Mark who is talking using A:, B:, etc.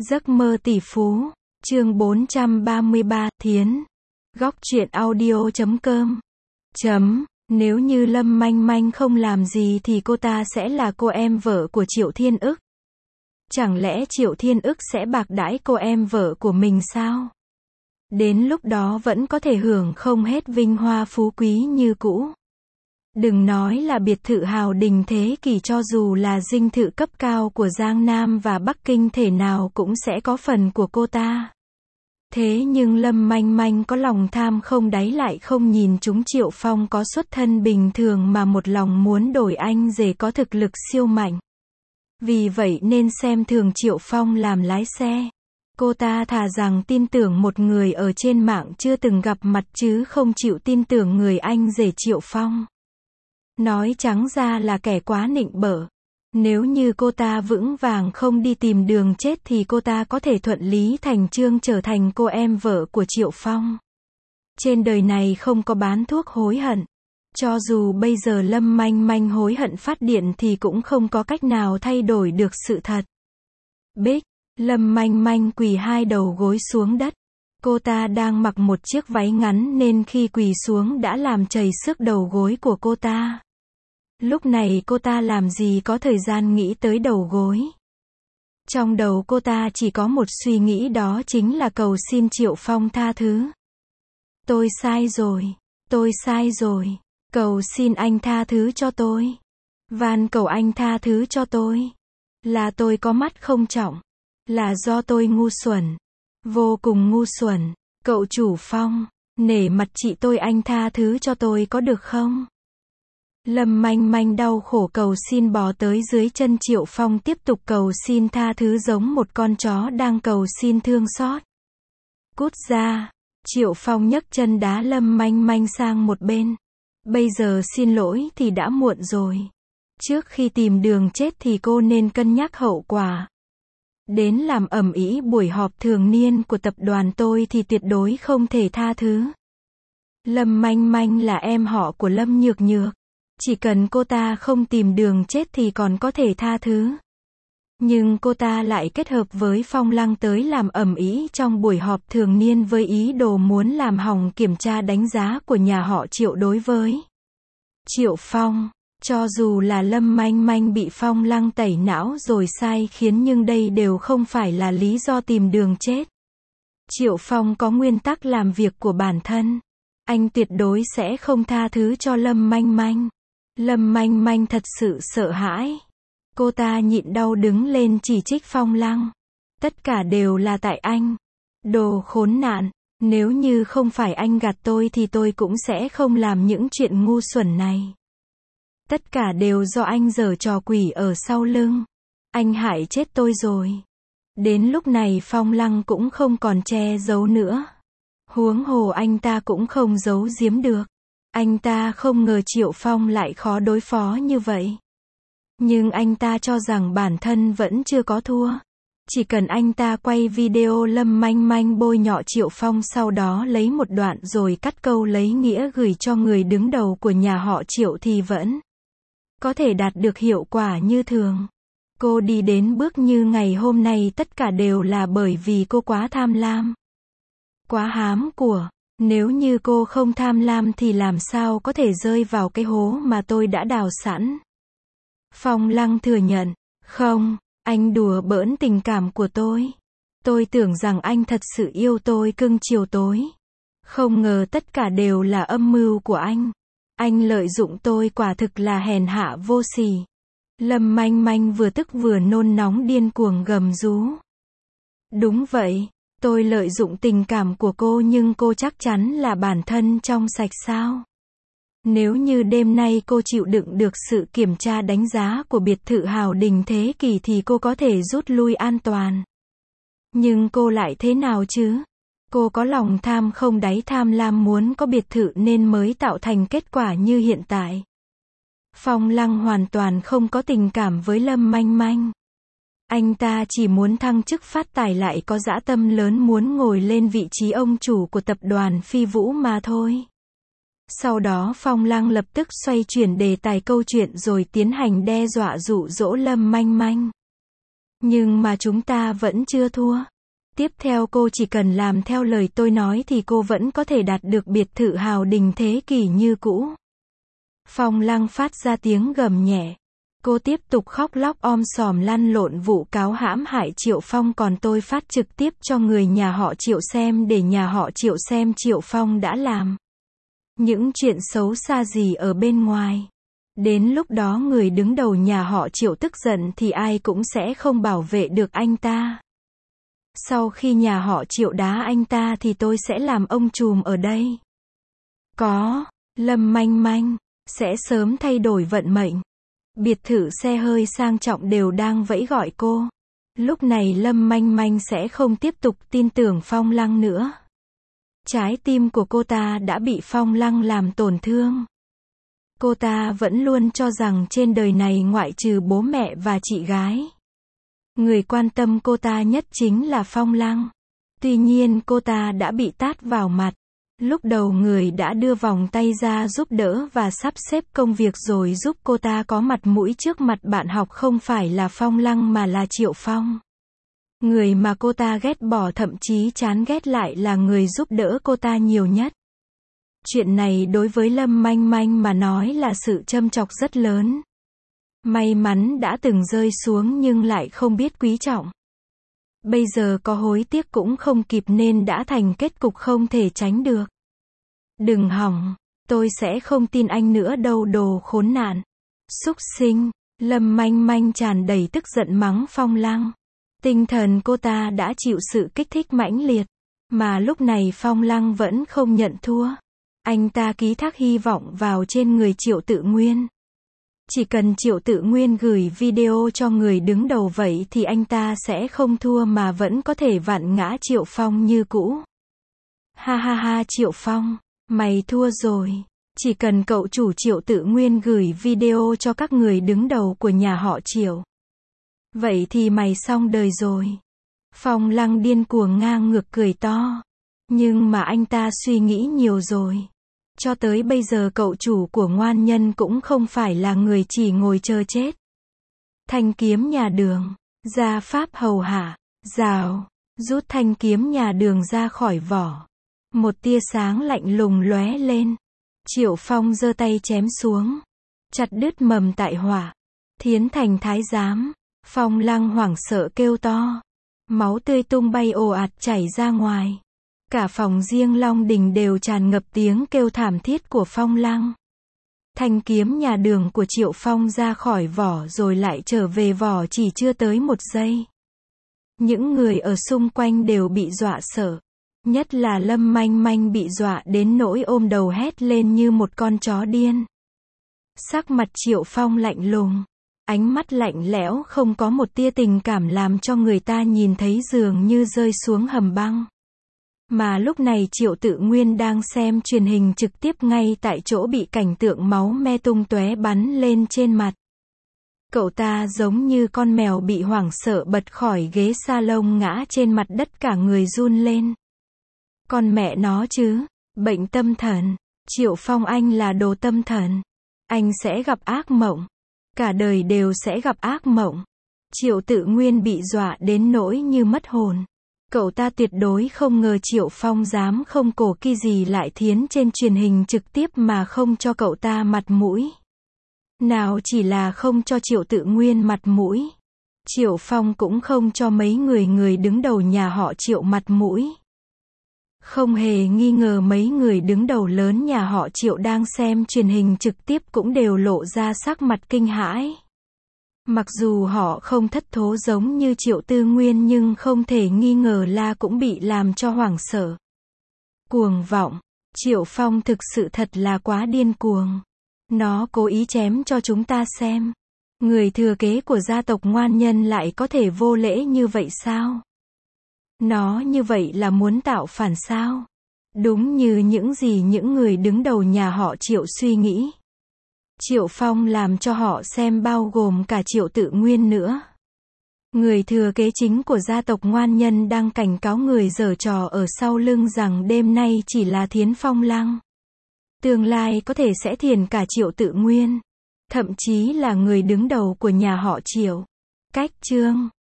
A: Giấc mơ tỷ phú, chương 433, Thiến. Góc truyện audio.com. Nếu như Lâm Manh Manh không làm gì thì cô ta sẽ là cô em vợ của Triệu Thiên Ức. Chẳng lẽ Triệu Thiên Ức sẽ bạc đãi cô em vợ của mình sao? Đến lúc đó vẫn có thể hưởng không hết vinh hoa phú quý như cũ. Đừng nói là biệt thự hào đình thế kỷ, cho dù là dinh thự cấp cao của Giang Nam và Bắc Kinh thể nào cũng sẽ có phần của cô ta. Thế nhưng Lâm Manh Manh có lòng tham không đáy, lại không nhìn chúng Triệu Phong có xuất thân bình thường mà một lòng muốn đổi anh rể có thực lực siêu mạnh. Vì vậy nên xem thường Triệu Phong làm lái xe. Cô ta thà rằng tin tưởng một người ở trên mạng chưa từng gặp mặt chứ không chịu tin tưởng người anh rể Triệu Phong. Nói trắng ra là kẻ quá nịnh bợ. Nếu như cô ta vững vàng không đi tìm đường chết thì cô ta có thể thuận lý thành chương trở thành cô em vợ của Triệu Phong. Trên đời này không có bán thuốc hối hận. Cho dù bây giờ Lâm Manh Manh hối hận phát điện thì cũng không có cách nào thay đổi được sự thật. Bích, Lâm Manh Manh quỳ hai đầu gối xuống đất. Cô ta đang mặc một chiếc váy ngắn nên khi quỳ xuống đã làm chảy xước đầu gối của cô ta. Lúc này cô ta làm gì có thời gian nghĩ tới đầu gối. Trong đầu cô ta chỉ có một suy nghĩ, đó chính là cầu xin Triệu Phong tha thứ. Tôi sai rồi, tôi sai rồi, cầu xin anh tha thứ cho tôi. Van cầu anh tha thứ cho tôi. Là tôi có mắt không trọng. Là do tôi ngu xuẩn. Vô cùng ngu xuẩn. Cậu chủ Phong, nể mặt chị tôi, anh tha thứ cho tôi có được không? Lâm Manh Manh đau khổ cầu xin, bò tới dưới chân Triệu Phong tiếp tục cầu xin tha thứ giống một con chó đang cầu xin thương xót. Cút ra! Triệu Phong nhấc chân đá Lâm Manh Manh sang một bên. Bây giờ xin lỗi thì đã muộn rồi. Trước khi tìm đường chết thì cô nên cân nhắc hậu quả. Đến làm ầm ĩ buổi họp thường niên của tập đoàn tôi thì tuyệt đối không thể tha thứ. Lâm Manh Manh là em họ của Lâm Nhược Nhược. Chỉ cần cô ta không tìm đường chết thì còn có thể tha thứ. Nhưng cô ta lại kết hợp với Phong Lăng tới làm ầm ĩ trong buổi họp thường niên với ý đồ muốn làm hỏng kiểm tra đánh giá của nhà họ Triệu đối với Triệu Phong. Cho dù là Lâm Manh Manh bị Phong Lăng tẩy não rồi sai khiến, nhưng đây đều không phải là lý do tìm đường chết. Triệu Phong có nguyên tắc làm việc của bản thân. Anh tuyệt đối sẽ không tha thứ cho Lâm Manh Manh. Lâm Manh Manh thật sự sợ hãi. Cô ta nhịn đau đứng lên chỉ trích Phong Lăng. Tất cả đều là tại anh. Đồ khốn nạn, nếu như không phải anh gạt tôi thì tôi cũng sẽ không làm những chuyện ngu xuẩn này. Tất cả đều do anh giở trò quỷ ở sau lưng. Anh hại chết tôi rồi. Đến lúc này Phong Lăng cũng không còn che giấu nữa. Huống hồ anh ta cũng không giấu giếm được. Anh ta không ngờ Triệu Phong lại khó đối phó như vậy. Nhưng anh ta cho rằng bản thân vẫn chưa có thua. Chỉ cần anh ta quay video Lâm Manh Manh bôi nhọ Triệu Phong, sau đó lấy một đoạn rồi cắt câu lấy nghĩa gửi cho người đứng đầu của nhà họ Triệu thì vẫn có thể đạt được hiệu quả như thường. Cô đi đến bước như ngày hôm nay tất cả đều là bởi vì cô quá tham lam. Quá hám của. Nếu như cô không tham lam thì làm sao có thể rơi vào cái hố mà tôi đã đào sẵn. Phong Lăng thừa nhận. Không, anh đùa bỡn tình cảm của tôi. Tôi tưởng rằng anh thật sự yêu tôi cưng chiều tôi. Không ngờ tất cả đều là âm mưu của anh. Anh lợi dụng tôi, quả thực là hèn hạ vô sỉ. Lâm Manh Manh vừa tức vừa nôn nóng điên cuồng gầm rú. Đúng vậy, tôi lợi dụng tình cảm của cô, nhưng cô chắc chắn là bản thân trong sạch sao? Nếu như đêm nay cô chịu đựng được sự kiểm tra đánh giá của biệt thự hào đình thế kỷ thì cô có thể rút lui an toàn. Nhưng cô lại thế nào chứ? Cô có lòng tham không đáy, tham lam muốn có biệt thự nên mới tạo thành kết quả như hiện tại. Phong Lăng hoàn toàn không có tình cảm với Lâm Manh Manh. Anh ta chỉ muốn thăng chức phát tài, lại có dã tâm lớn muốn ngồi lên vị trí ông chủ của tập đoàn Phi Vũ mà thôi. Sau đó Phong Lăng lập tức xoay chuyển đề tài câu chuyện rồi tiến hành đe dọa dụ dỗ Lâm Manh Manh. Nhưng mà chúng ta vẫn chưa thua. Tiếp theo cô chỉ cần làm theo lời tôi nói thì cô vẫn có thể đạt được biệt thự hào đình thế kỷ như cũ. Phong Lăng phát ra tiếng gầm nhẹ. Cô tiếp tục khóc lóc om sòm lăn lộn vụ cáo hãm hại Triệu Phong, còn tôi phát trực tiếp cho người nhà họ Triệu xem để nhà họ Triệu xem Triệu Phong đã làm những chuyện xấu xa gì ở bên ngoài. Đến lúc đó người đứng đầu nhà họ Triệu tức giận thì ai cũng sẽ không bảo vệ được anh ta. Sau khi nhà họ Triệu đá anh ta thì tôi sẽ làm ông trùm ở đây. Có, Lâm Manh Manh sẽ sớm thay đổi vận mệnh. Biệt thự xe hơi sang trọng đều đang vẫy gọi cô. Lúc này Lâm Manh Manh sẽ không tiếp tục tin tưởng Phong Lăng nữa. Trái tim của cô ta đã bị Phong Lăng làm tổn thương. Cô ta vẫn luôn cho rằng trên đời này ngoại trừ bố mẹ và chị gái, người quan tâm cô ta nhất chính là Phong Lăng. Tuy nhiên cô ta đã bị tát vào mặt. Lúc đầu người đã đưa vòng tay ra giúp đỡ và sắp xếp công việc rồi giúp cô ta có mặt mũi trước mặt bạn học không phải là Phong Lăng mà là Triệu Phong. Người mà cô ta ghét bỏ thậm chí chán ghét lại là người giúp đỡ cô ta nhiều nhất. Chuyện này đối với Lâm Manh Manh mà nói là sự châm chọc rất lớn. May mắn đã từng rơi xuống nhưng lại không biết quý trọng. Bây giờ có hối tiếc cũng không kịp nên đã thành kết cục không thể tránh được. Đừng hỏng, tôi sẽ không tin anh nữa đâu đồ khốn nạn. Súc sinh, Lâm Manh Manh tràn đầy tức giận mắng Phong Lăng. Tinh thần cô ta đã chịu sự kích thích mãnh liệt, mà lúc này Phong Lăng vẫn không nhận thua. Anh ta ký thác hy vọng vào trên người Triệu Tự Nguyên. Chỉ cần Triệu Tự Nguyên gửi video cho người đứng đầu vậy thì anh ta sẽ không thua mà vẫn có thể vặn ngã Triệu Phong như cũ. Ha ha ha Triệu Phong, mày thua rồi. Chỉ cần cậu chủ Triệu Tự Nguyên gửi video cho các người đứng đầu của nhà họ Triệu, vậy thì mày xong đời rồi. Phong Lăng điên cuồng ngang ngược cười to. Nhưng mà anh ta suy nghĩ nhiều rồi. Cho tới bây giờ cậu chủ của Ngoan Nhân cũng không phải là người chỉ ngồi chờ chết. Thanh kiếm nhà Đường, ra pháp hầu hạ, rào, rút thanh kiếm nhà Đường ra khỏi vỏ. Một tia sáng lạnh lùng lóe lên. Triệu Phong giơ tay chém xuống, chặt đứt mầm tại hỏa. Thiến thành thái giám. Phong Lăng hoảng sợ kêu to. Máu tươi tung bay ồ ạt chảy ra ngoài. Cả phòng riêng Long Đình đều tràn ngập tiếng kêu thảm thiết của Phong Lăng. Thanh kiếm nhà Đường của Triệu Phong ra khỏi vỏ rồi lại trở về vỏ chỉ chưa tới 1 giây. Những người ở xung quanh đều bị dọa sợ. Nhất là Lâm Manh Manh bị dọa đến nỗi ôm đầu hét lên như một con chó điên. Sắc mặt Triệu Phong lạnh lùng. Ánh mắt lạnh lẽo không có một tia tình cảm làm cho người ta nhìn thấy dường như rơi xuống hầm băng. Mà lúc này Triệu Tự Nguyên đang xem truyền hình trực tiếp ngay tại chỗ bị cảnh tượng máu me tung tóe bắn lên trên mặt. Cậu ta giống như con mèo bị hoảng sợ bật khỏi ghế salon ngã trên mặt đất cả người run lên. Con mẹ nó chứ, bệnh tâm thần. Triệu Phong anh là đồ tâm thần. Anh sẽ gặp ác mộng. Cả đời đều sẽ gặp ác mộng. Triệu Tự Nguyên bị dọa đến nỗi như mất hồn. Cậu ta tuyệt đối không ngờ Triệu Phong dám không cổ kỳ gì lại thiến trên truyền hình trực tiếp mà không cho cậu ta mặt mũi. Nào chỉ là không cho Triệu Tự Nguyên mặt mũi. Triệu Phong cũng không cho mấy người đứng đầu nhà họ Triệu mặt mũi. Không hề nghi ngờ mấy người đứng đầu lớn nhà họ Triệu đang xem truyền hình trực tiếp cũng đều lộ ra sắc mặt kinh hãi. Mặc dù họ không thất thố giống như Triệu Tư Nguyên nhưng không thể nghi ngờ là cũng bị làm cho hoảng sợ. Cuồng vọng. Triệu Phong thực sự thật là quá điên cuồng. Nó cố ý chém cho chúng ta xem. Người thừa kế của gia tộc Ngoan Nhân lại có thể vô lễ như vậy sao? Nó như vậy là muốn tạo phản sao? Đúng như những gì những người đứng đầu nhà họ Triệu suy nghĩ. Triệu Phong làm cho họ xem bao gồm cả Triệu Tự Nguyên nữa. Người thừa kế chính của gia tộc Ngoan Nhân đang cảnh cáo người giở trò ở sau lưng rằng đêm nay chỉ là thiến Phong Lăng. Tương lai có thể sẽ thiền cả Triệu Tự Nguyên. Thậm chí là người đứng đầu của nhà họ Triệu. Cách chương